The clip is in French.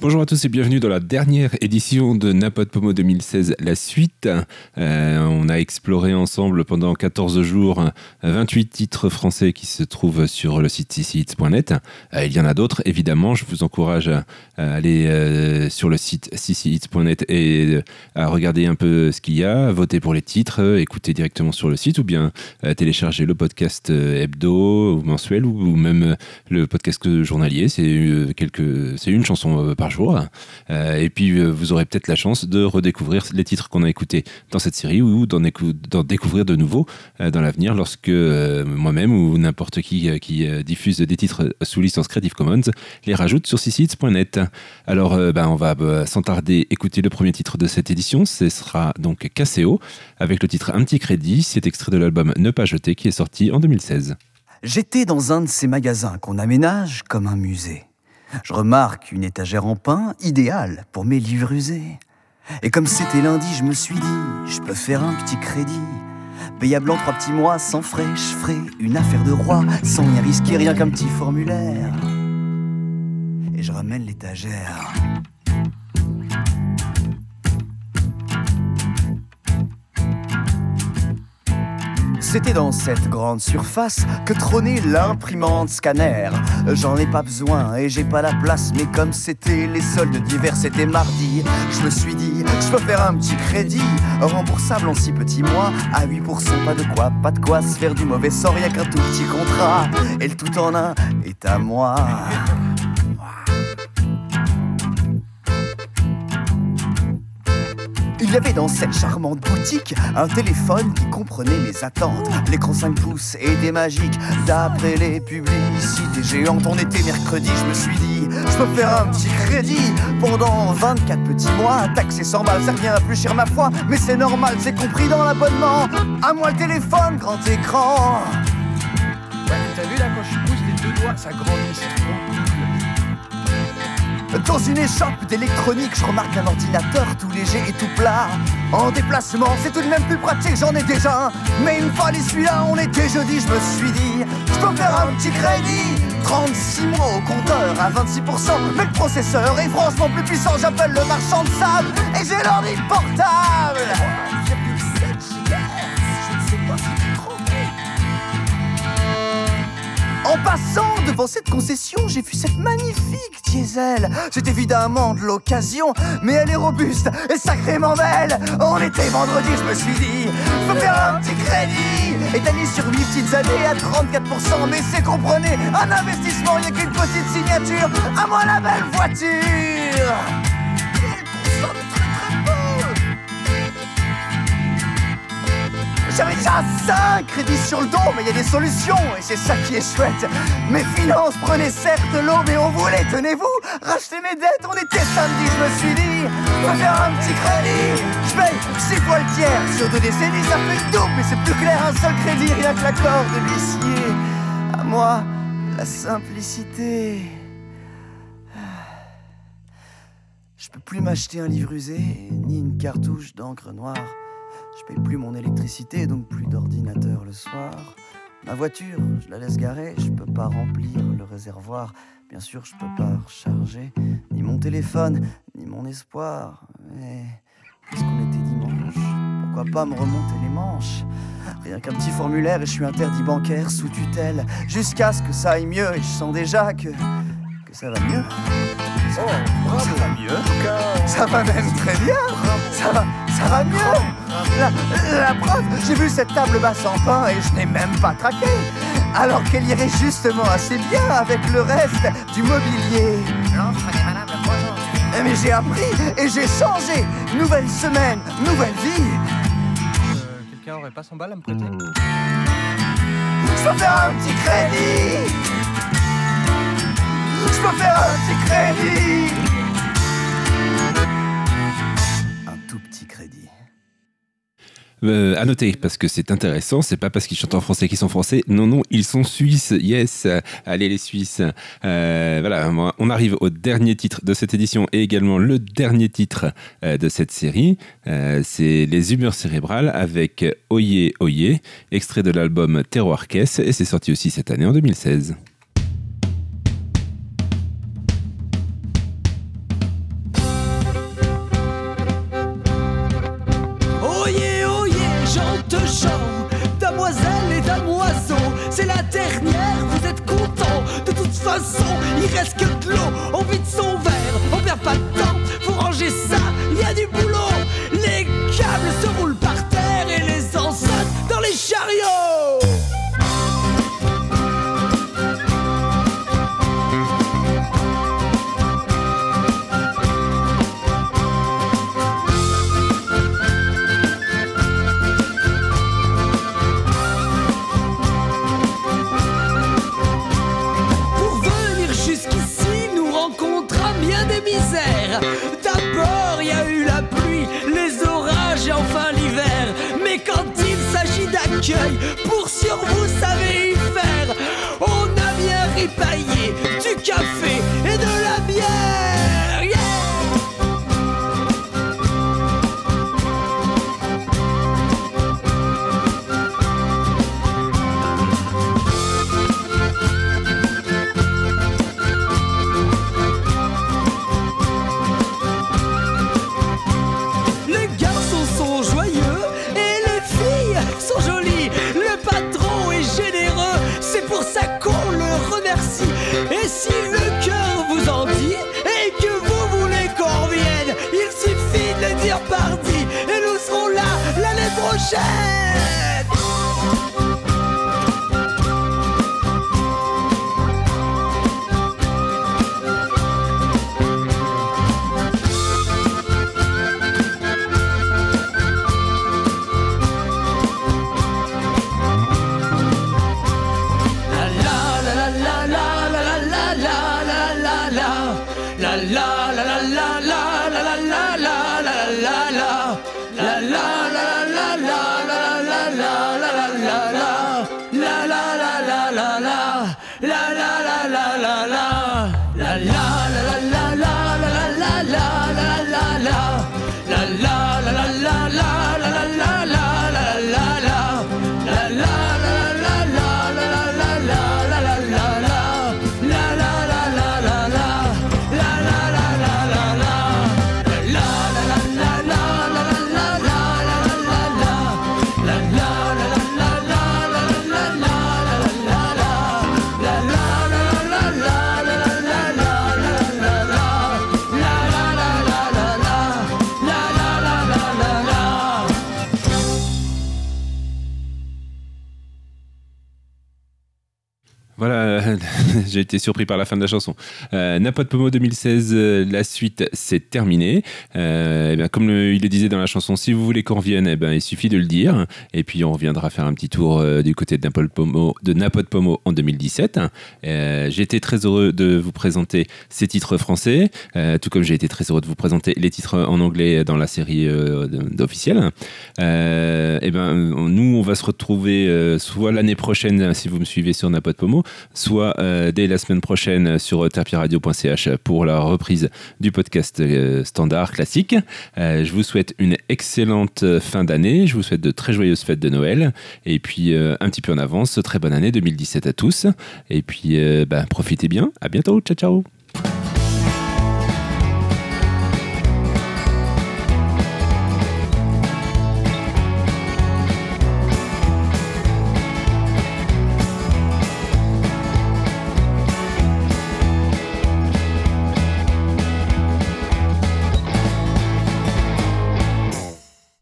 Bonjour à tous et bienvenue dans la dernière édition de NaPodPoMo 2016, la suite. On a exploré ensemble pendant 14 jours 28 titres français qui se trouvent sur le site cchits.net. Il y en a d'autres, évidemment. Je vous encourage à aller sur le site cchits.net et à regarder un peu ce qu'il y a, voter pour les titres, écouter directement sur le site ou bien télécharger le podcast hebdo ou mensuel ou même le podcast journalier. C'est une chanson par jour. Et puis vous aurez peut-être la chance de redécouvrir les titres qu'on a écoutés dans cette série ou d'en découvrir de nouveaux dans l'avenir lorsque moi-même ou n'importe qui diffuse des titres sous licence Creative Commons les rajoute sur cchits.net. Alors on va sans tarder écouter le premier titre de cette édition. Ce sera donc KCO avec le titre Un petit crédit. C'est extrait de l'album Ne pas jeter qui est sorti en 2016. J'étais dans un de ces magasins qu'on aménage comme un musée. Je remarque une étagère en pin, idéale pour mes livres usés. Et comme c'était lundi, je me suis dit, je peux faire un petit crédit. Payable en 3 petits mois, sans frais, je ferai une affaire de roi, sans rien risquer, rien qu'un petit formulaire. Et je ramène l'étagère. C'était dans cette grande surface que trônait l'imprimante scanner. J'en ai pas besoin et j'ai pas la place, mais comme c'était les soldes d'hiver, c'était mardi. Je me suis dit, je peux faire un petit crédit, remboursable en 6 petits mois, à 8%, pas de quoi se faire du mauvais sort, rien qu'un tout petit contrat. Et le tout en un est à moi. Il y avait dans cette charmante boutique un téléphone qui comprenait mes attentes. L'écran 5 pouces était magique, d'après les publicités géantes. On était mercredi, je me suis dit, je peux faire un petit crédit pendant 24 petits mois. Taxé 100 balles, ça revient plus cher ma foi, mais c'est normal, c'est compris dans l'abonnement. À moi le téléphone, grand écran. Ouais, t'as vu là, quand je pousse les deux doigts, ça grandit, ça grandit. Dans une échoppe d'électronique, je remarque un ordinateur tout léger et tout plat. En déplacement, c'est tout de même plus pratique, j'en ai déjà un. Mais une fois celui-là, on était jeudi, je me suis dit, je peux faire un petit crédit. 36 mois au compteur à 26%, mais le processeur est franchement plus puissant. J'appelle le marchand de sable et j'ai l'ordi portable. 3,7 GHz, je ne sais pas si tu trouves. En passant devant cette concession, j'ai vu cette magnifique diesel. C'est évidemment de l'occasion, mais elle est robuste et sacrément belle. On était vendredi, je me suis dit, je peux faire un petit crédit. Étalé sur 8 petites années à 34%, mais c'est, comprenez, un investissement, y'a qu'une petite signature. À moi la belle voiture. J'avais déjà 5 crédits sur le dos, mais il y a des solutions, et c'est ça qui est chouette. Mes finances prenaient certes l'eau, mais on voulait, tenez-vous, racheter mes dettes. On était samedi, je me suis dit, je vais faire un petit crédit. Je paye 6 fois le tiers, sur 2 décennies, ça fait une double, mais c'est plus clair, un seul crédit, rien que l'accord de l'huissier. À moi, la simplicité. Je peux plus m'acheter un livre usé, ni une cartouche d'encre noire. Je paye plus mon électricité, donc plus d'ordinateur le soir. Ma voiture, je la laisse garer, je peux pas remplir le réservoir. Bien sûr, je peux pas recharger ni mon téléphone, ni mon espoir. Mais puisqu'on était dimanche, pourquoi pas me remonter les manches? Rien qu'un petit formulaire et je suis interdit bancaire sous tutelle. Jusqu'à ce que ça aille mieux et je sens déjà que ça va mieux. Oh, bravo. Ça va mieux. Ça va même très bien. Ça va mieux. La preuve, j'ai vu cette table basse en pain et je n'ai même pas craqué. Alors qu'elle irait justement assez bien avec le reste du mobilier. Mais j'ai appris et j'ai changé. Nouvelle semaine, nouvelle vie. Quelqu'un aurait pas 100 balles à me prêter? Je peux faire un petit crédit. Je peux faire un petit crédit. Un tout petit crédit. À noter, parce que c'est intéressant, c'est pas parce qu'ils chantent en français qu'ils sont français. Non, ils sont suisses. Yes, allez les Suisses. Voilà, on arrive au dernier titre de cette édition et également le dernier titre de cette série. C'est Les Humeurs Cérébrales avec Oyez, Oyez, extrait de l'album Terroir Caisse, et c'est sorti aussi cette année en 2016. boisson, il reste que de l'eau, on vide son verre, on perd pas de temps, faut ranger ça, y a du boulot. Les câbles se roulent par terre et les enceintes dans les chariots. D'abord il y a eu la pluie, les orages et enfin l'hiver. Mais quand il s'agit d'accueil, pour sûr vous savez y faire. On a bien ripaillé du café et de la bière, yeah. Et si le cœur vous en dit et que vous voulez qu'on revienne, il suffit de le dire parti et nous serons là l'année prochaine. Voilà, j'ai été surpris par la fin de la chanson. Napote Pomo 2016, la suite, c'est terminé. Eh bien, comme il le disait dans la chanson, si vous voulez qu'on revienne, eh bien, il suffit de le dire. Et puis, on reviendra faire un petit tour du côté de Napote Pomo en 2017. J'ai été très heureux de vous présenter ces titres français, tout comme j'ai été très heureux de vous présenter les titres en anglais dans la série officielle. Eh ben, nous, on va se retrouver soit l'année prochaine, si vous me suivez sur Napote Pomo, soit dès la semaine prochaine sur terpiradio.ch pour la reprise du podcast standard classique. Je vous souhaite une excellente fin d'année, je vous souhaite de très joyeuses fêtes de Noël et puis un petit peu en avance, très bonne année 2017 à tous et puis profitez bien, à bientôt, ciao ciao.